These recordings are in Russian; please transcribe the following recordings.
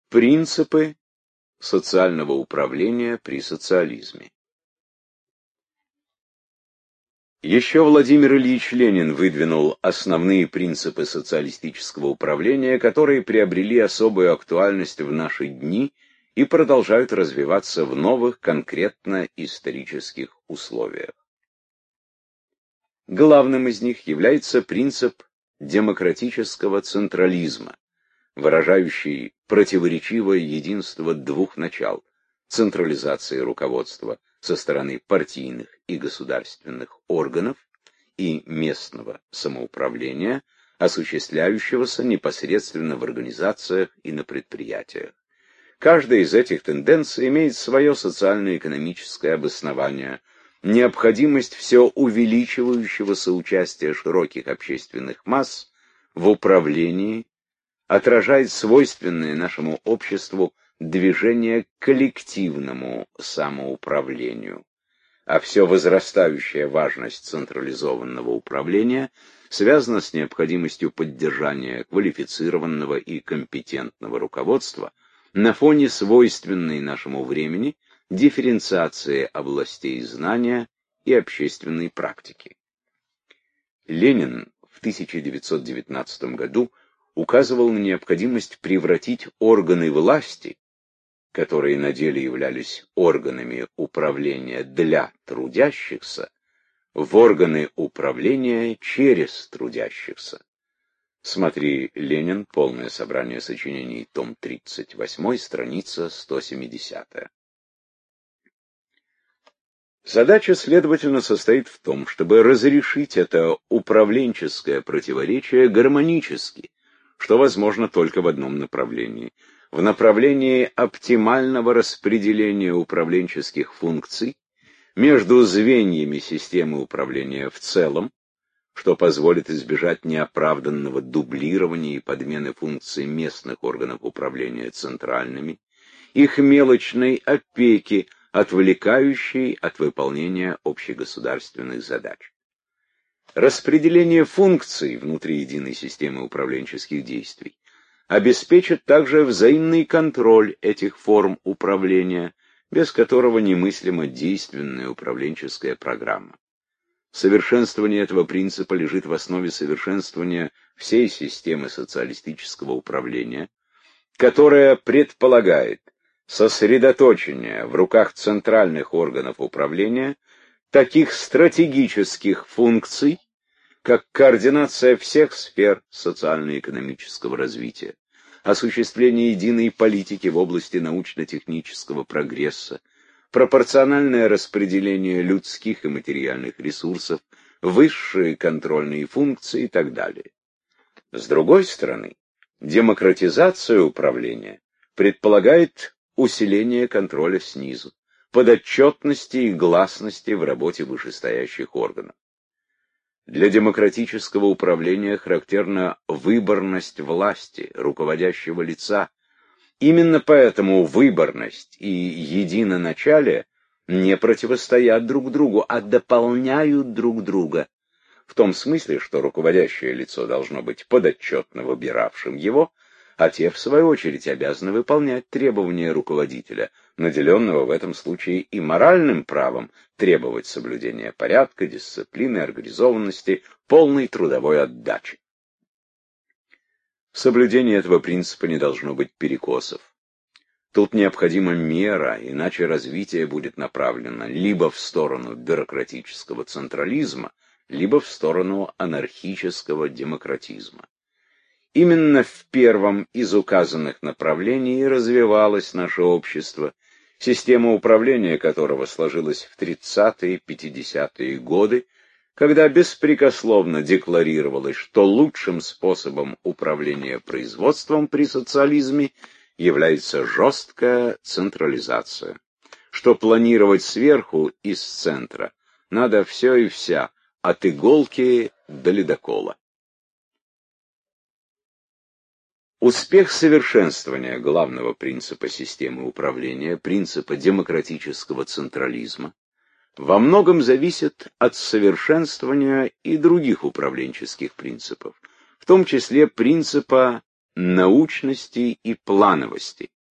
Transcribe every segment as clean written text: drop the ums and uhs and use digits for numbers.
Принципы социального управления при социализме. Еще Владимир Ильич Ленин выдвинул основные принципы социалистического управления, которые приобрели особую актуальность в наши дни и продолжают развиваться в новых конкретно-исторических условиях. Главным из них является принцип демократического централизма, выражающий противоречивое единство двух начал – централизации руководства со стороны партийных и государственных органов и местного самоуправления, осуществляющегося непосредственно в организациях и на предприятиях. Каждая из этих тенденций имеет свое социально-экономическое обоснование, необходимость все увеличивающегося участия широких общественных масс в управлении отражает свойственное нашему обществу движение к коллективному самоуправлению, а все возрастающая важность централизованного управления связана с необходимостью поддержания квалифицированного и компетентного руководства на фоне свойственной нашему времени дифференциации областей знания и общественной практики. Ленин в 1919 году указывал на необходимость превратить органы власти, которые на деле являлись органами управления для трудящихся, в органы управления через трудящихся. Смотри Ленин, полное собрание сочинений, том 38, страница 170. Задача, следовательно, состоит в том, чтобы разрешить это управленческое противоречие гармонически, что возможно только в одном направлении – в направлении оптимального распределения управленческих функций между звеньями системы управления в целом, что позволит избежать неоправданного дублирования и подмены функций местных органов управления центральными, их мелочной опеки, отвлекающей от выполнения общегосударственных задач. Распределение функций внутри единой системы управленческих действий обеспечит также взаимный контроль этих форм управления, без которого немыслима действенная управленческая программа. Совершенствование этого принципа лежит в основе совершенствования всей системы социалистического управления, которая предполагает сосредоточение в руках центральных органов управления таких стратегических функций, как координация всех сфер социально-экономического развития, осуществление единой политики в области научно-технического прогресса, пропорциональное распределение людских и материальных ресурсов, высшие контрольные функции и так далее. С другой стороны, демократизация управления предполагает усиление контроля снизу, подотчетности и гласности в работе вышестоящих органов. Для демократического управления характерна выборность власти, руководящего лица. Именно поэтому выборность и единоначалие не противостоят друг другу, а дополняют друг друга. В том смысле, что руководящее лицо должно быть подотчетно выбиравшим его, а те, в свою очередь, обязаны выполнять требования руководителя, наделенного в этом случае и моральным правом требовать соблюдения порядка, дисциплины, организованности, полной трудовой отдачи. В соблюдении этого принципа не должно быть перекосов. Тут необходима мера, иначе развитие будет направлено либо в сторону бюрократического централизма, либо в сторону анархического демократизма. Именно в первом из указанных направлений развивалось наше общество, система управления которого сложилась в 30-е-50-е годы, когда беспрекословно декларировалось, что лучшим способом управления производством при социализме является жесткая централизация, что планировать сверху из центра надо все и вся, от иголки до ледокола. Успех совершенствования главного принципа системы управления, принципа демократического централизма, во многом зависит от совершенствования и других управленческих принципов, в том числе принципа научности и плановости,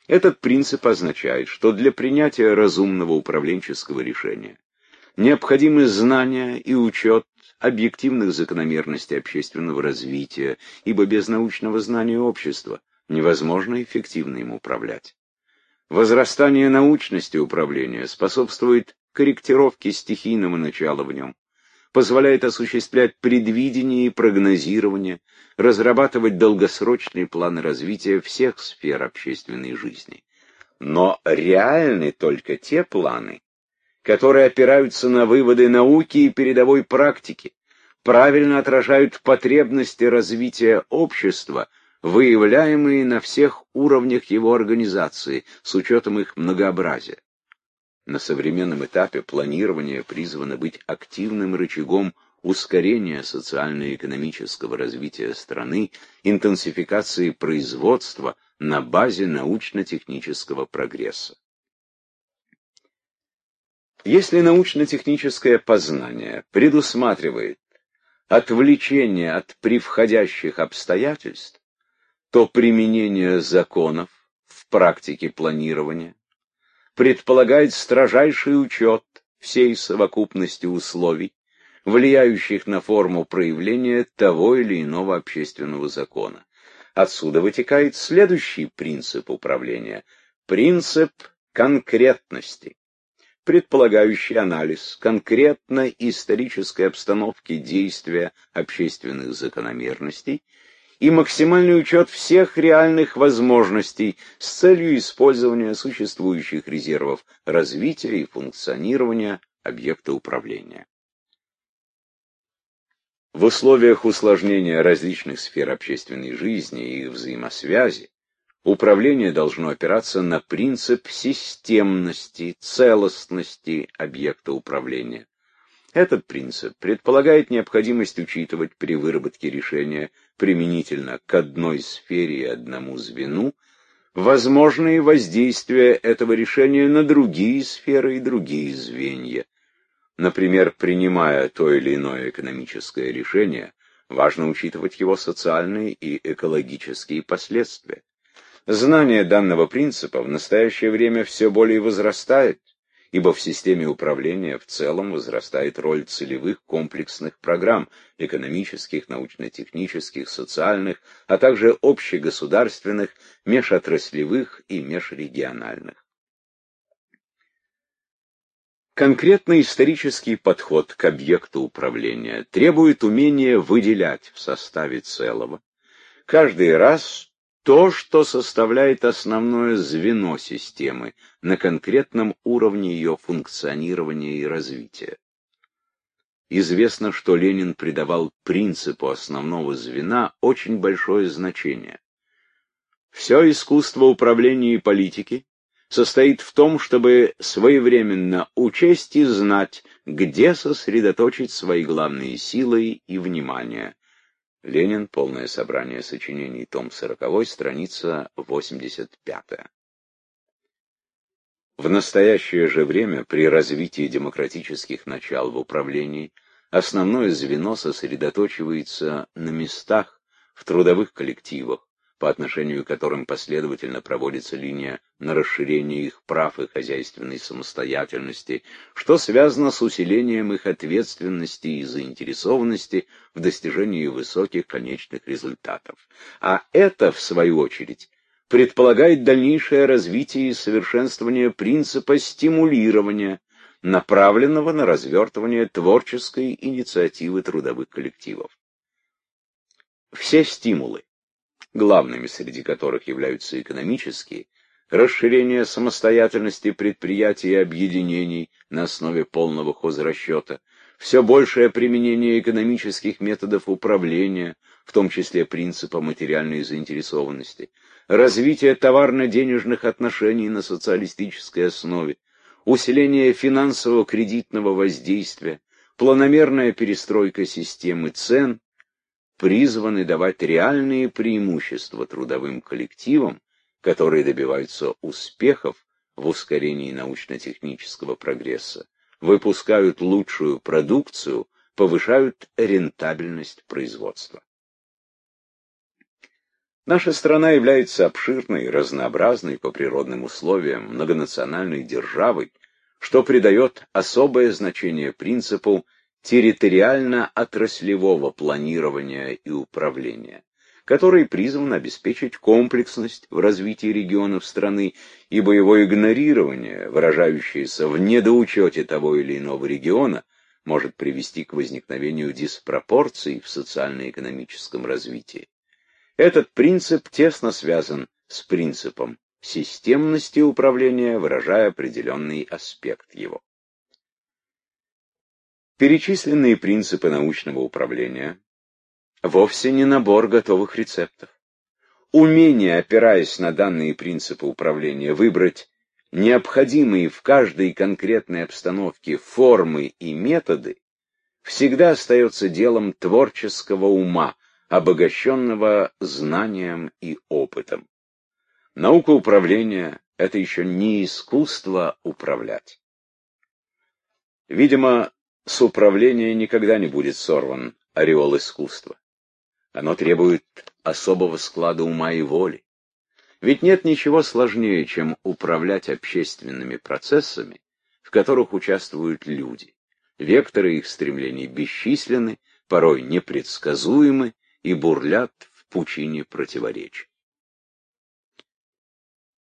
Этот принцип означает, что для принятия разумного управленческого решения необходимы знания и учет объективных закономерностей общественного развития, ибо без научного знания общества невозможно эффективно им управлять. Возрастание научности управления способствует корректировке стихийного начала в нем, позволяет осуществлять предвидение и прогнозирование, разрабатывать долгосрочные планы развития всех сфер общественной жизни. Но реальны только те планы, которые опираются на выводы науки и передовой практики, правильно отражают потребности развития общества, выявляемые на всех уровнях его организации, с учетом их многообразия. На современном этапе планирование призвано быть активным рычагом ускорения социально-экономического развития страны, интенсификации производства на базе научно-технического прогресса. Если научно-техническое познание предусматривает отвлечение от превходящих обстоятельств, то применение законов в практике планирования предполагает строжайший учет всей совокупности условий, влияющих на форму проявления того или иного общественного закона. Отсюда вытекает следующий принцип управления – принцип конкретности, предполагающий анализ конкретной исторической обстановки действия общественных закономерностей и максимальный учет всех реальных возможностей с целью использования существующих резервов развития и функционирования объекта управления. В условиях усложнения различных сфер общественной жизни и их взаимосвязи управление должно опираться на принцип системности, целостности объекта управления. Этот принцип предполагает необходимость учитывать при выработке решения применительно к одной сфере и одному звену возможные воздействия этого решения на другие сферы и другие звенья. Например, принимая то или иное экономическое решение, важно учитывать его социальные и экологические последствия. Знание данного принципа в настоящее время все более возрастает, ибо в системе управления в целом возрастает роль целевых комплексных программ – экономических, научно-технических, социальных, а также общегосударственных, межотраслевых и межрегиональных. Конкретный исторический подход к объекту управления требует умения выделять в составе целого каждый раз то, что составляет основное звено системы на конкретном уровне ее функционирования и развития. Известно, что Ленин придавал принципу основного звена очень большое значение. Все искусство управления и политики состоит в том, чтобы своевременно учесть и знать, где сосредоточить свои главные силы и внимание. Ленин. Полное собрание сочинений. Том 40, страница 85. В настоящее же время, при развитии демократических начал в управлении, основное звено сосредоточивается на местах, в трудовых коллективах, по отношению к которым последовательно проводится линия на расширение их прав и хозяйственной самостоятельности, что связано с усилением их ответственности и заинтересованности в достижении высоких конечных результатов. А это, в свою очередь, предполагает дальнейшее развитие и совершенствование принципа стимулирования, направленного на развертывание творческой инициативы трудовых коллективов. Все стимулы, главными среди которых являются экономические, расширение самостоятельности предприятий и объединений на основе полного хозрасчета, все большее применение экономических методов управления, в том числе принципа материальной заинтересованности, развитие товарно-денежных отношений на социалистической основе, усиление финансово-кредитного воздействия, планомерная перестройка системы цен призваны давать реальные преимущества трудовым коллективам, которые добиваются успехов в ускорении научно-технического прогресса, выпускают лучшую продукцию, повышают рентабельность производства. Наша страна является обширной, разнообразной по природным условиям, многонациональной державой, что придает особое значение принципу территориально-отраслевого планирования и управления, который призван обеспечить комплексность в развитии регионов страны, ибо его игнорирование, выражающееся в недоучете того или иного региона, может привести к возникновению диспропорций в социально-экономическом развитии. Этот принцип тесно связан с принципом системности управления, выражая определенный аспект его. Перечисленные принципы научного управления вовсе не набор готовых рецептов. Умение, опираясь на данные принципы управления, выбрать необходимые в каждой конкретной обстановке формы и методы, всегда остается делом творческого ума, обогащенного знанием и опытом. Наука управления — это еще не искусство управлять. Видимо, с управления никогда не будет сорван ореол искусства. Оно требует особого склада ума и воли. Ведь нет ничего сложнее, чем управлять общественными процессами, в которых участвуют люди. Векторы их стремлений бесчисленны, порой непредсказуемы и бурлят в пучине противоречий.